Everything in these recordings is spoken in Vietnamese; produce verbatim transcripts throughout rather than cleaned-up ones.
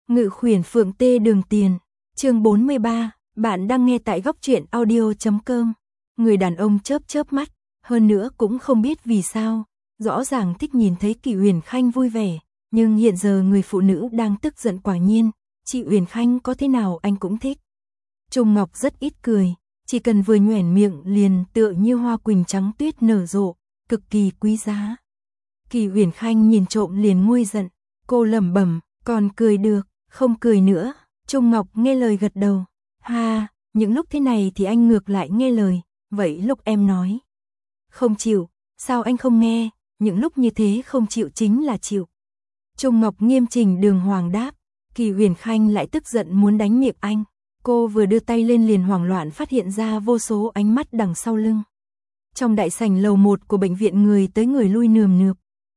Ngự khuyển phượng tê đường tiền, chương bốn mươi ba, bạn đang nghe tại góc truyện audio chấm com. Người đàn ông chớp chớp mắt, hơn nữa cũng không biết vì sao, rõ ràng thích nhìn thấy Kỳ Uyển Khanh vui vẻ, nhưng hiện giờ người phụ nữ đang tức giận quả nhiên, chị Uyển Khanh có thế nào anh cũng thích. Trung Ngọc rất ít cười, chỉ cần vừa nhoẻn miệng liền tựa như hoa quỳnh trắng tuyết nở rộ, cực kỳ quý giá. Kỳ Uyển Khanh nhìn trộm liền nguôi giận, cô lẩm bẩm, còn cười được, không cười nữa. Trung Ngọc nghe lời gật đầu, ha, những lúc thế này thì anh ngược lại nghe lời, vậy lúc em nói không chịu, sao anh không nghe, những lúc như thế không chịu chính là chịu. Trung Ngọc nghiêm chỉnh đường hoàng đáp, Kỳ Uyển Khanh lại tức giận muốn đánh miệng anh, cô vừa đưa tay lên liền hoảng loạn phát hiện ra vô số ánh mắt đằng sau lưng. Trong đại sảnh lầu một của bệnh viện người tới người lui nườm nượp.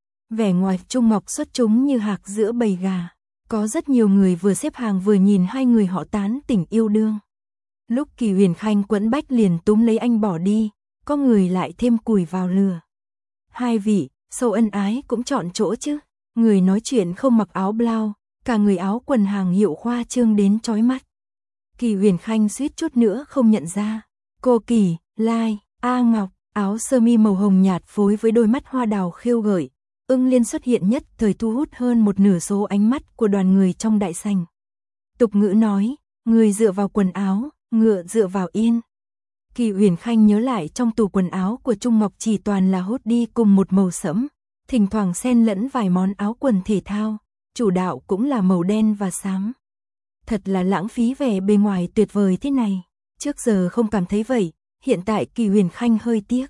Vẻ ngoài Trung Ngọc xuất chúng như hạc giữa bầy gà. Có rất nhiều người vừa xếp hàng vừa nhìn hai người họ tán tỉnh yêu đương. Lúc Kỳ Uyển Khanh quẫn bách liền túm lấy anh bỏ đi, có người lại thêm củi vào lửa. Hai vị, sâu ân ái cũng chọn chỗ chứ. Người nói chuyện không mặc áo blau, cả người áo quần hàng hiệu khoa trương đến chói mắt. Kỳ Uyển Khanh suýt chút nữa không nhận ra. Cô Kỳ, Lai, A Ngọc, áo sơ mi màu hồng nhạt phối với đôi mắt hoa đào khiêu gợi. Ưng Liên xuất hiện nhất thời thu hút hơn một nửa số ánh mắt của đoàn người trong đại sảnh. Tục ngữ nói, người dựa vào quần áo, ngựa dựa vào yên. Kỳ Uyển Khanh nhớ lại trong tủ quần áo của Trung Ngọc chỉ toàn là hoodie cùng một màu sẫm, thỉnh thoảng xen lẫn vài món áo quần thể thao, chủ đạo cũng là màu đen và xám. Thật là lãng phí vẻ bề ngoài tuyệt vời thế này, trước giờ không cảm thấy vậy, hiện tại Kỳ Uyển Khanh hơi tiếc.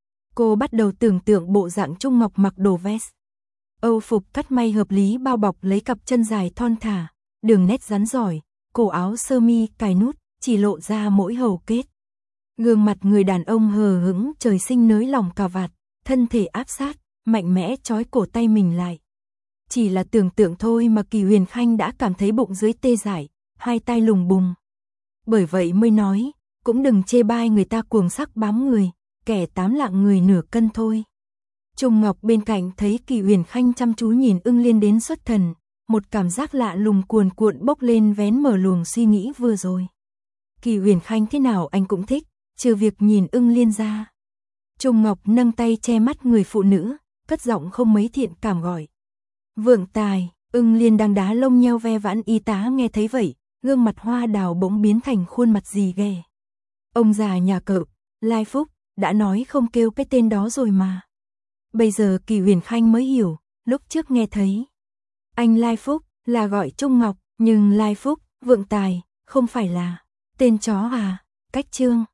Cô bắt đầu tưởng tượng bộ dạng Trung Ngọc mặc đồ vest. Âu phục cắt may hợp lý bao bọc lấy cặp chân dài thon thả, đường nét rắn giỏi, cổ áo sơ mi cài nút, chỉ lộ ra mỗi hầu kết. Gương mặt người đàn ông hờ hững trời sinh nới lỏng cà vạt, thân thể áp sát, mạnh mẽ trói cổ tay mình lại. Chỉ là tưởng tượng thôi mà Kỳ Uyển Khanh đã cảm thấy bụng dưới tê dại, hai tay lùng bùng. Bởi vậy mới nói, cũng đừng chê bai người ta cuồng sắc bám người, kẻ tám lạng người nửa cân thôi. Trung Ngọc bên cạnh thấy Kỳ Uyển Khanh chăm chú nhìn Ưng Liên đến xuất thần, một cảm giác lạ lùng cuồn cuộn bốc lên vén mở luồng suy nghĩ vừa rồi. Kỳ Uyển Khanh thế nào anh cũng thích, trừ việc nhìn Ưng Liên ra. Trung Ngọc nâng tay che mắt người phụ nữ, cất giọng không mấy thiện cảm gọi. Vượng tài. Ưng Liên đang đá lông nheo ve vãn y tá nghe thấy vậy, gương mặt hoa đào bỗng biến thành khuôn mặt gì ghê. Ông già nhà cậu, Lai Phúc, đã nói không kêu cái tên đó rồi mà. Bây giờ Kỳ Uyển Khanh mới hiểu, lúc trước nghe thấy anh Lai Phúc là gọi Trung Ngọc, nhưng Lai Phúc, Vượng Tài, không phải là tên chó à, cách chương.